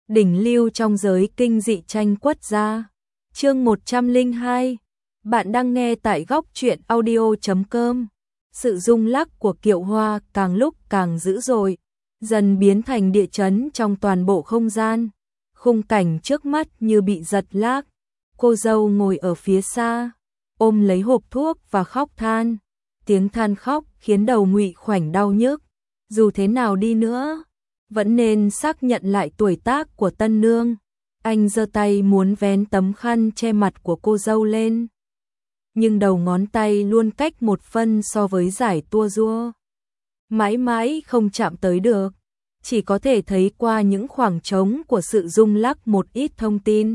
đỉnh lưu trong giới kinh dị tranh quất gia. Chương 102. Bạn đang nghe tại góc truyện audio.com. Sự rung lắc của kiệu hoa càng lúc càng dữ dội, dần biến thành địa chấn trong toàn bộ không gian. Khung cảnh trước mắt như bị giật lag. Cô dâu ngồi ở phía xa, ôm lấy hộp thuốc và khóc than. Tiếng than khóc khiến đầu Ngụy Khoảnh đau nhức. Dù thế nào đi nữa, vẫn nên xác nhận lại tuổi tác của tân nương. Anh giơ tay muốn vén tấm khăn che mặt của cô dâu lên, nhưng đầu ngón tay luôn cách một phân so với giải tua rua. Mãi mãi không chạm tới được, chỉ có thể thấy qua những khoảng trống của sự rung lắc một ít thông tin.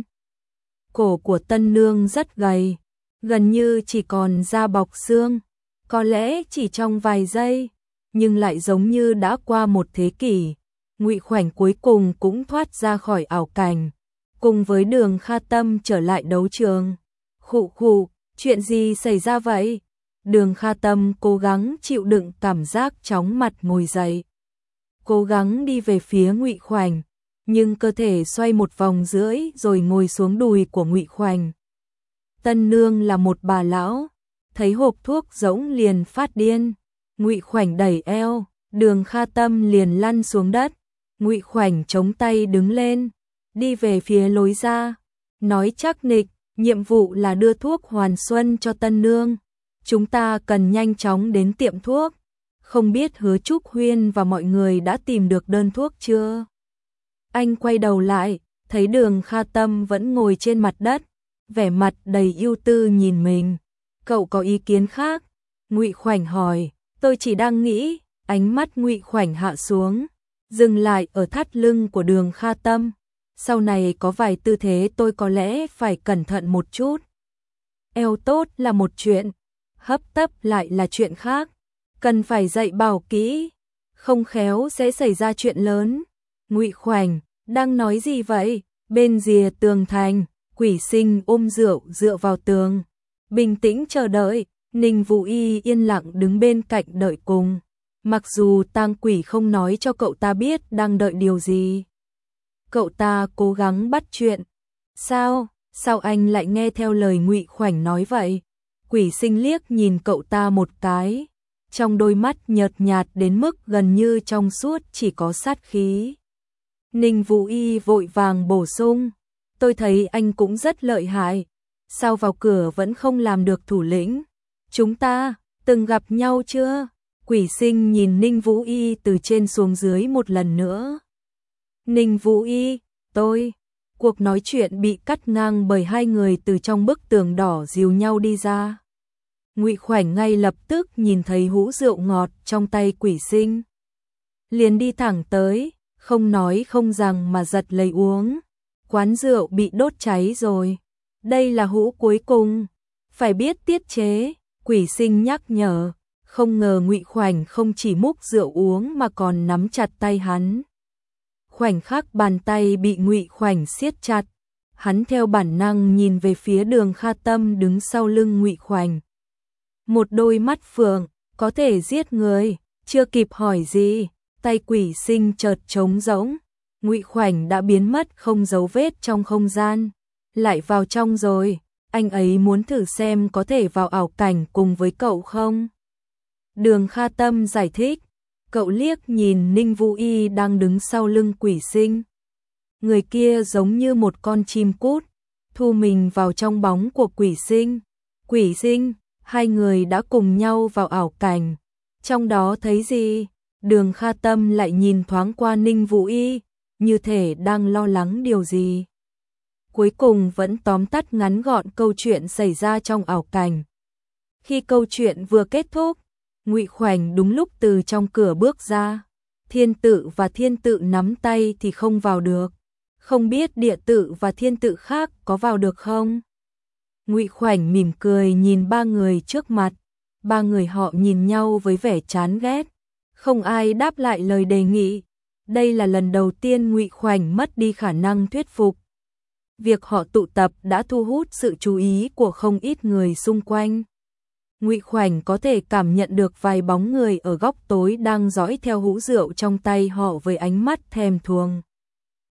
Cổ của tân nương rất gầy, gần như chỉ còn da bọc xương, có lẽ chỉ trong vài giây, nhưng lại giống như đã qua một thế kỷ. Ngụy Khoảnh cuối cùng cũng thoát ra khỏi ảo cảnh, cùng với Đường Kha Tâm trở lại đấu trường. Khụ khụ, chuyện gì xảy ra vậy? Đường Kha Tâm cố gắng chịu đựng cảm giác chóng mặt ngồi dậy, cố gắng đi về phía Ngụy Khoảnh, nhưng cơ thể xoay một vòng rưỡi rồi ngồi xuống đùi của Ngụy Khoảnh. Tân nương là một bà lão, thấy hộp thuốc rỗng liền phát điên. Ngụy Khoảnh đẩy eo, Đường Kha Tâm liền lăn xuống đất. Ngụy Khoảnh chống tay đứng lên, đi về phía lối ra, nói chắc nịch, nhiệm vụ là đưa thuốc hoàn xuân cho tân nương. Chúng ta cần nhanh chóng đến tiệm thuốc. Không biết Hứa Trúc Huyên và mọi người đã tìm được đơn thuốc chưa? Anh quay đầu lại, thấy Đường Kha Tâm vẫn ngồi trên mặt đất, vẻ mặt đầy ưu tư nhìn mình. Cậu có ý kiến khác? Ngụy Khoảnh hỏi. Tôi chỉ đang nghĩ. Ánh mắt Ngụy Khoảnh hạ xuống, dừng lại ở thắt lưng của Đường Kha Tâm. Sau này có vài tư thế tôi có lẽ phải cẩn thận một chút. Eo tốt là một chuyện, hấp tấp lại là chuyện khác. Cần phải dạy bảo kỹ, không khéo sẽ xảy ra chuyện lớn. Ngụy Khoảnh, đang nói gì vậy? Bên rìa tường thành, Quỷ Sinh ôm rượu dựa vào tường, bình tĩnh chờ đợi. Ninh Vũ Y yên lặng đứng bên cạnh đợi cùng. Mặc dù tang quỷ không nói cho cậu ta biết đang đợi điều gì. Cậu ta cố gắng bắt chuyện. Sao anh lại nghe theo lời Ngụy Khoảnh nói vậy? Quỷ Sinh liếc nhìn cậu ta một cái, trong đôi mắt nhợt nhạt đến mức gần như trong suốt chỉ có sát khí. Ninh Vũ Y vội vàng bổ sung, tôi thấy anh cũng rất lợi hại, sao vào cửa vẫn không làm được thủ lĩnh? Chúng ta từng gặp nhau chưa? Quỷ Sinh nhìn Ninh Vũ Y từ trên xuống dưới một lần nữa. Ninh Vũ Y, tôi. Cuộc nói chuyện bị cắt ngang bởi hai người từ trong bức tường đỏ dìu nhau đi ra. Ngụy Khoảnh ngay lập tức nhìn thấy hũ rượu ngọt trong tay Quỷ Sinh, liền đi thẳng tới, không nói không rằng mà giật lấy uống. Quán rượu bị đốt cháy rồi, đây là hũ cuối cùng, phải biết tiết chế. Quỷ Sinh nhắc nhở, không ngờ Ngụy Khoảnh không chỉ múc rượu uống mà còn nắm chặt tay hắn. Khoảnh khắc bàn tay bị Ngụy Khoảnh siết chặt, hắn theo bản năng nhìn về phía Đường Kha Tâm đứng sau lưng Ngụy Khoảnh. Một đôi mắt phượng, có thể giết người, chưa kịp hỏi gì, tay Quỷ Sinh chợt trống rỗng. Ngụy Khoảnh đã biến mất không dấu vết trong không gian, lại vào trong rồi. Anh ấy muốn thử xem có thể vào ảo cảnh cùng với cậu không? Đường Kha Tâm giải thích. Cậu liếc nhìn Ninh Vũ Y đang đứng sau lưng Quỷ Sinh. Người kia giống như một con chim cút, thu mình vào trong bóng của Quỷ Sinh. Quỷ Sinh, hai người đã cùng nhau vào ảo cảnh. Trong đó thấy gì? Đường Kha Tâm lại nhìn thoáng qua Ninh Vũ Y, như thể đang lo lắng điều gì. Cuối cùng vẫn tóm tắt ngắn gọn câu chuyện xảy ra trong ảo cảnh. Khi câu chuyện vừa kết thúc, Ngụy Khoảnh đúng lúc từ trong cửa bước ra. Thiên tự và thiên tự nắm tay thì không vào được, không biết địa tự và thiên tự khác có vào được không? Ngụy Khoảnh mỉm cười nhìn ba người trước mặt, ba người họ nhìn nhau với vẻ chán ghét, không ai đáp lại lời đề nghị. Đây là lần đầu tiên Ngụy Khoảnh mất đi khả năng thuyết phục. Việc họ tụ tập đã thu hút sự chú ý của không ít người xung quanh. Ngụy Khoảnh có thể cảm nhận được vài bóng người ở góc tối đang dõi theo hũ rượu trong tay họ với ánh mắt thèm thuồng.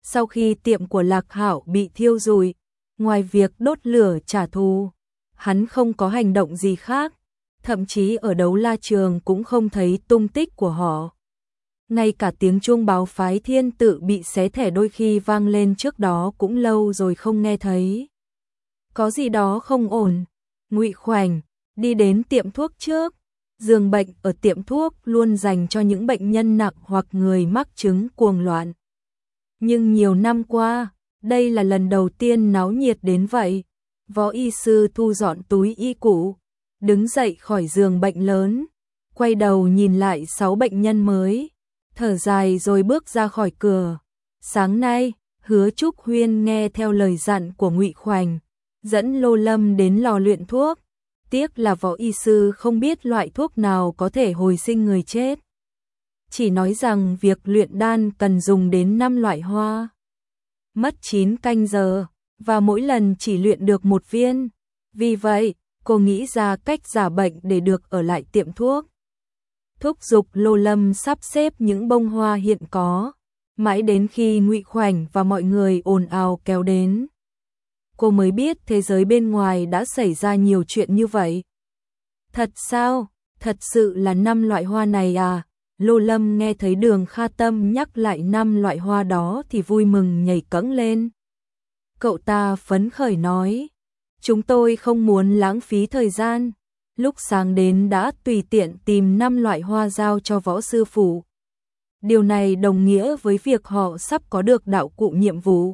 Sau khi tiệm của Lạc Hạo bị thiêu rụi, ngoài việc đốt lửa trả thù, hắn không có hành động gì khác, thậm chí ở đấu la trường cũng không thấy tung tích của họ. Ngay cả tiếng chuông báo phái thiên tự bị xé thẻ đôi khi vang lên trước đó cũng lâu rồi không nghe thấy. Có gì đó không ổn. Ngụy Khoảnh đi đến tiệm thuốc trước. Giường bệnh ở tiệm thuốc luôn dành cho những bệnh nhân nặng hoặc người mắc chứng cuồng loạn. Nhưng nhiều năm qua, đây là lần đầu tiên náo nhiệt đến vậy. Võ y sư thu dọn túi y cũ, đứng dậy khỏi giường bệnh lớn, quay đầu nhìn lại 6 bệnh nhân mới, thở dài rồi bước ra khỏi cửa. Sáng nay, Hứa Trúc Huyên nghe theo lời dặn của Ngụy Khoảnh, dẫn Lô Lâm đến lò luyện thuốc. Tiếc là võ y sư không biết loại thuốc nào có thể hồi sinh người chết. Chỉ nói rằng việc luyện đan cần dùng đến 5 loại hoa. Mất 9 canh giờ, và mỗi lần chỉ luyện được 1 viên. Vì vậy, cô nghĩ ra cách giả bệnh để được ở lại tiệm thuốc. Thúc giục Lô Lâm sắp xếp những bông hoa hiện có, mãi đến khi Ngụy Khoảnh và mọi người ồn ào kéo đến. Cô mới biết thế giới bên ngoài đã xảy ra nhiều chuyện như vậy. Thật sao? Thật sự là 5 loại hoa này à? Lô Lâm nghe thấy Đường Kha Tâm nhắc lại 5 loại hoa đó thì vui mừng nhảy cẫng lên. Cậu ta phấn khởi nói, chúng tôi không muốn lãng phí thời gian. Lúc sáng đến đã tùy tiện tìm 5 loại hoa giao cho võ sư phụ. Điều này đồng nghĩa với việc họ sắp có được đạo cụ nhiệm vụ.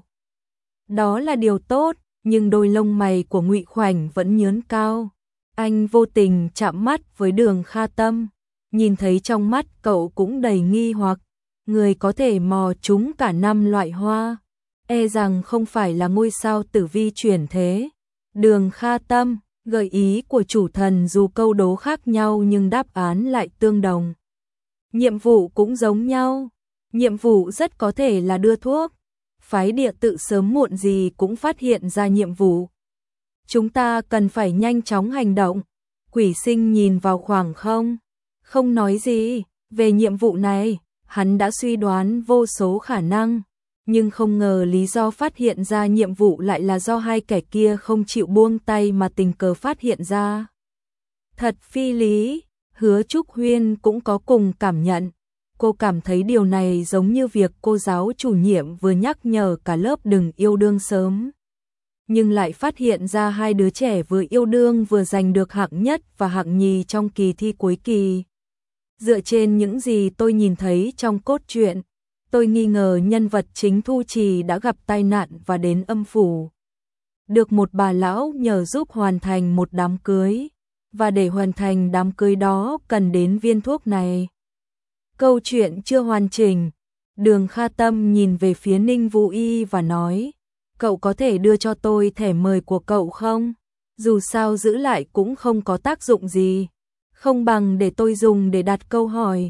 Đó là điều tốt, nhưng đôi lông mày của Ngụy Khoảnh vẫn nhướng cao. Anh vô tình chạm mắt với Đường Kha Tâm, nhìn thấy trong mắt cậu cũng đầy nghi hoặc. Người có thể mò trúng cả 5 loại hoa, e rằng không phải là ngôi sao tử vi chuyển thế. Đường Kha Tâm, gợi ý của chủ thần dù câu đố khác nhau nhưng đáp án lại tương đồng. Nhiệm vụ cũng giống nhau, nhiệm vụ rất có thể là đưa thuốc. Phái địa tự sớm muộn gì cũng phát hiện ra nhiệm vụ. Chúng ta cần phải nhanh chóng hành động. Quỷ Sinh nhìn vào khoảng không, không nói gì. Về nhiệm vụ này, hắn đã suy đoán vô số khả năng, nhưng không ngờ lý do phát hiện ra nhiệm vụ lại là do hai kẻ kia không chịu buông tay mà tình cờ phát hiện ra. Thật phi lý. Hứa Trúc Huyên cũng có cùng cảm nhận. Cô cảm thấy điều này giống như việc cô giáo chủ nhiệm vừa nhắc nhở cả lớp đừng yêu đương sớm. Nhưng lại phát hiện ra hai đứa trẻ vừa yêu đương vừa giành được hạng nhất và hạng nhì trong kỳ thi cuối kỳ. Dựa trên những gì tôi nhìn thấy trong cốt truyện, tôi nghi ngờ nhân vật chính Thu Trì đã gặp tai nạn và đến âm phủ. Được một bà lão nhờ giúp hoàn thành một đám cưới, và để hoàn thành đám cưới đó cần đến viên thuốc này. Câu chuyện chưa hoàn chỉnh. Đường Kha Tâm nhìn về phía Ninh Vũ Y và nói, cậu có thể đưa cho tôi thẻ mời của cậu không? Dù sao giữ lại cũng không có tác dụng gì. Không bằng để tôi dùng để đặt câu hỏi.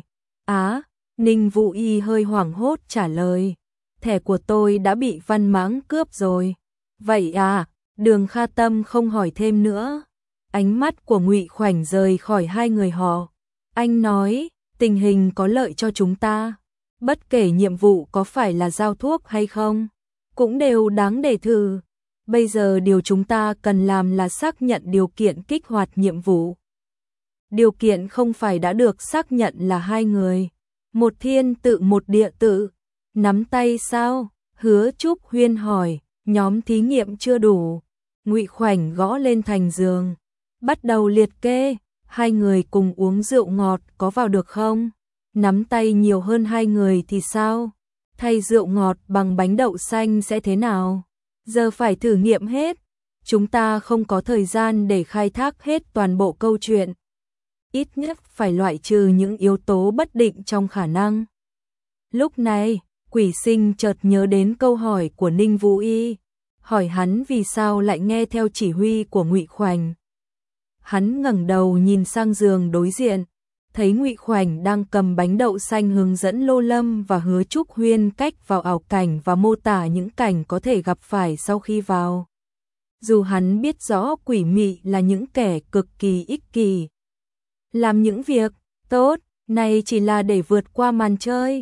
Ninh Vũ Y hơi hoảng hốt trả lời, thẻ của tôi đã bị Văn Mãng cướp rồi. Vậy à? Đường Kha Tâm không hỏi thêm nữa. Ánh mắt của Ngụy Khoảnh rời khỏi hai người họ. Anh nói, tình hình có lợi cho chúng ta. Bất kể nhiệm vụ có phải là giao thuốc hay không, cũng đều đáng để thử. Bây giờ điều chúng ta cần làm là xác nhận điều kiện kích hoạt nhiệm vụ. Điều kiện không phải đã được xác nhận là hai người, một thiên tự một địa tự. Nắm tay sao? Hứa Trúc Huyên hỏi. Nhóm thí nghiệm chưa đủ. Ngụy Khoảnh gõ lên thành giường, bắt đầu liệt kê. Hai người cùng uống rượu ngọt có vào được không? Nắm tay nhiều hơn hai người thì sao? Thay rượu ngọt bằng bánh đậu xanh sẽ thế nào? Giờ phải thử nghiệm hết. Chúng ta không có thời gian để khai thác hết toàn bộ câu chuyện. Ít nhất phải loại trừ những yếu tố bất định trong khả năng. Lúc này, Quỷ Sinh chợt nhớ đến câu hỏi của Ninh Vũ Y, hỏi hắn vì sao lại nghe theo chỉ huy của Ngụy Khoảnh. Hắn ngẩng đầu nhìn sang giường đối diện, thấy Ngụy Khoảnh đang cầm bánh đậu xanh hướng dẫn Lô Lâm và Hứa Trúc Huyên cách vào ảo cảnh và mô tả những cảnh có thể gặp phải sau khi vào. Dù hắn biết rõ quỷ mị là những kẻ cực kỳ ích kỷ, làm những việc tốt này chỉ là để vượt qua màn chơi,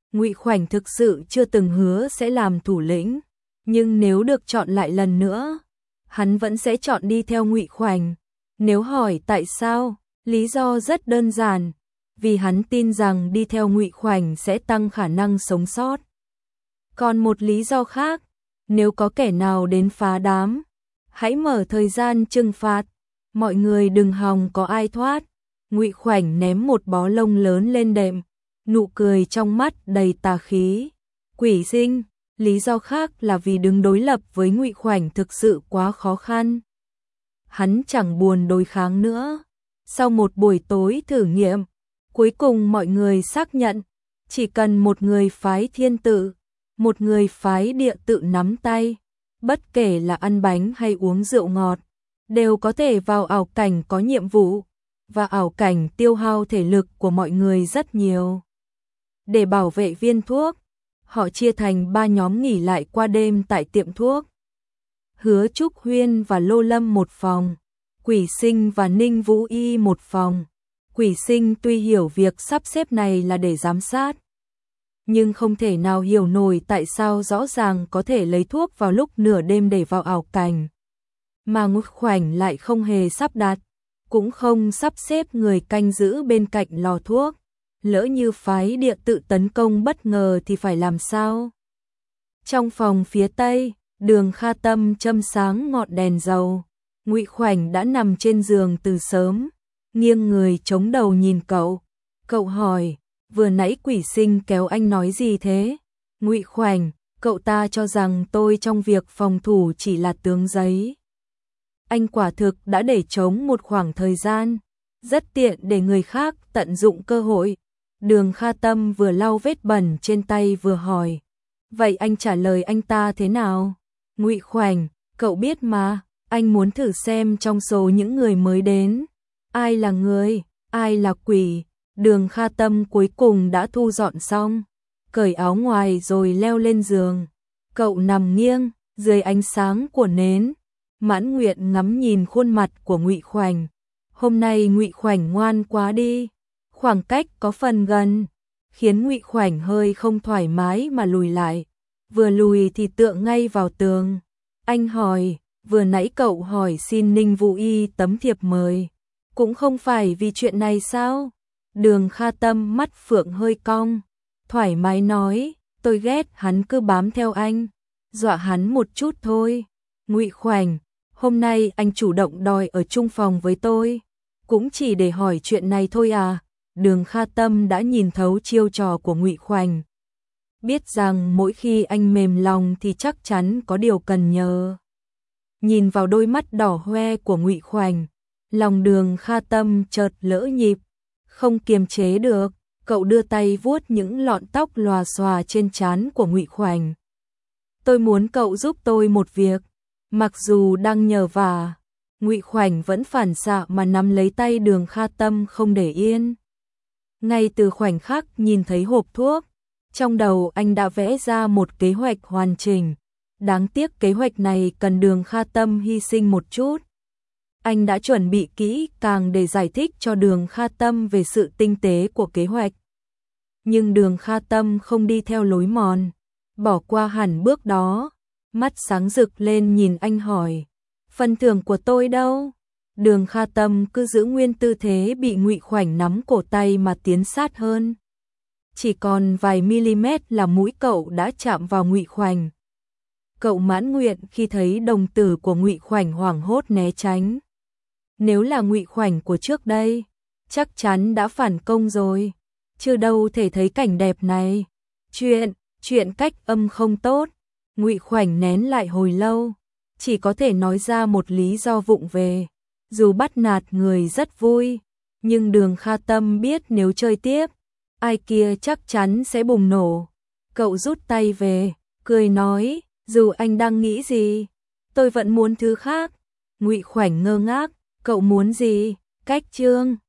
Ngụy Khoảnh thực sự chưa từng hứa sẽ làm thủ lĩnh, nhưng nếu được chọn lại lần nữa, hắn vẫn sẽ chọn đi theo Ngụy Khoảnh. Nếu hỏi tại sao, lý do rất đơn giản, vì hắn tin rằng đi theo Ngụy Khoảnh sẽ tăng khả năng sống sót. Còn một lý do khác, nếu có kẻ nào đến phá đám, hãy mở thời gian trừng phạt, mọi người đừng hòng có ai thoát. Ngụy Khoảnh ném một bó lông lớn lên đệm, nụ cười trong mắt đầy tà khí. Quỷ Sinh, lý do khác là vì đứng đối lập với Ngụy Khoảnh thực sự quá khó khăn. Hắn chẳng buồn đối kháng nữa. Sau một buổi tối thử nghiệm, cuối cùng mọi người xác nhận, chỉ cần một người phái Thiên Tự, một người phái Địa Tự nắm tay, bất kể là ăn bánh hay uống rượu ngọt, đều có thể vào ảo cảnh có nhiệm vụ, và ảo cảnh tiêu hao thể lực của mọi người rất nhiều. Để bảo vệ viên thuốc, họ chia thành 3 nhóm nghỉ lại qua đêm tại tiệm thuốc. Hứa Trúc Huyên và Lô Lâm một phòng, Quỷ Sinh và Ninh Vũ Y một phòng. Quỷ Sinh tuy hiểu việc sắp xếp này là để giám sát, nhưng không thể nào hiểu nổi tại sao rõ ràng có thể lấy thuốc vào lúc nửa đêm để vào ảo cảnh, mà Ngụy Khoảnh lại không hề sắp đặt, cũng không sắp xếp người canh giữ bên cạnh lò thuốc. Lỡ như phái Địa Tự tấn công bất ngờ thì phải làm sao? Trong phòng phía tây, Đường Kha Tâm châm sáng ngọn đèn dầu. Ngụy Khoảnh đã nằm trên giường từ sớm, nghiêng người chống đầu nhìn cậu. Cậu hỏi, vừa nãy Quỷ Sinh kéo anh nói gì thế? Ngụy Khoảnh, cậu ta cho rằng tôi trong việc phòng thủ chỉ là tướng giấy. Anh quả thực đã để trống một khoảng thời gian, rất tiện để người khác tận dụng cơ hội. Đường Kha Tâm vừa lau vết bẩn trên tay vừa hỏi, vậy anh trả lời anh ta thế nào? Ngụy Khoảnh, cậu biết mà, anh muốn thử xem trong số những người mới đến, ai là người, ai là quỷ. Đường Kha Tâm cuối cùng đã thu dọn xong, cởi áo ngoài rồi leo lên giường. Cậu nằm nghiêng, dưới ánh sáng của nến, mãn nguyện ngắm nhìn khuôn mặt của Ngụy Khoảnh. Hôm nay Ngụy Khoảnh ngoan quá đi, khoảng cách có phần gần, khiến Ngụy Khoảnh hơi không thoải mái mà lùi lại. Vừa lùi thì tựa ngay vào tường. Anh hỏi, vừa nãy cậu hỏi xin Ninh Vũ Y tấm thiệp mời, cũng không phải vì chuyện này sao? Đường Kha Tâm mắt phượng hơi cong, thoải mái nói, tôi ghét hắn cứ bám theo anh, dọa hắn một chút thôi. Ngụy Khoảnh, hôm nay anh chủ động đòi ở chung phòng với tôi, cũng chỉ để hỏi chuyện này thôi à? Đường Kha Tâm đã nhìn thấu chiêu trò của Ngụy Khoảnh, biết rằng mỗi khi anh mềm lòng thì chắc chắn có điều cần nhờ. Nhìn vào đôi mắt đỏ hoe của Ngụy Khoảnh, lòng Đường Kha Tâm chợt lỡ nhịp, không kiềm chế được, cậu đưa tay vuốt những lọn tóc lòa xòa trên trán của Ngụy Khoảnh. Tôi muốn cậu giúp tôi một việc, mặc dù đang nhờ vả. Ngụy Khoảnh vẫn phản xạ mà nắm lấy tay Đường Kha Tâm không để yên. Ngay từ khoảnh khắc nhìn thấy hộp thuốc, trong đầu anh đã vẽ ra một kế hoạch hoàn chỉnh. Đáng tiếc kế hoạch này cần Đường Kha Tâm hy sinh một chút. Anh đã chuẩn bị kỹ càng để giải thích cho Đường Kha Tâm về sự tinh tế của kế hoạch. Nhưng Đường Kha Tâm không đi theo lối mòn, bỏ qua hẳn bước đó, mắt sáng rực lên nhìn anh hỏi, phần thưởng của tôi đâu? Đường Kha Tâm cứ giữ nguyên tư thế bị Ngụy Khoảnh nắm cổ tay mà tiến sát hơn. Chỉ còn vài mm là mũi cậu đã chạm vào Ngụy Khoảnh. Cậu mãn nguyện khi thấy đồng tử của Ngụy Khoảnh hoảng hốt né tránh. Nếu là Ngụy Khoảnh của trước đây, chắc chắn đã phản công rồi, chưa đâu thể thấy cảnh đẹp này. Chuyện cách âm không tốt. Ngụy Khoảnh nén lại hồi lâu, chỉ có thể nói ra một lý do vụng về. Dù bắt nạt người rất vui, nhưng Đường Kha Tâm biết nếu chơi tiếp, ai kia chắc chắn sẽ bùng nổ. Cậu rút tay về, cười nói, dù anh đang nghĩ gì, tôi vẫn muốn thứ khác. Ngụy Khoảnh ngơ ngác, cậu muốn gì? Cách chương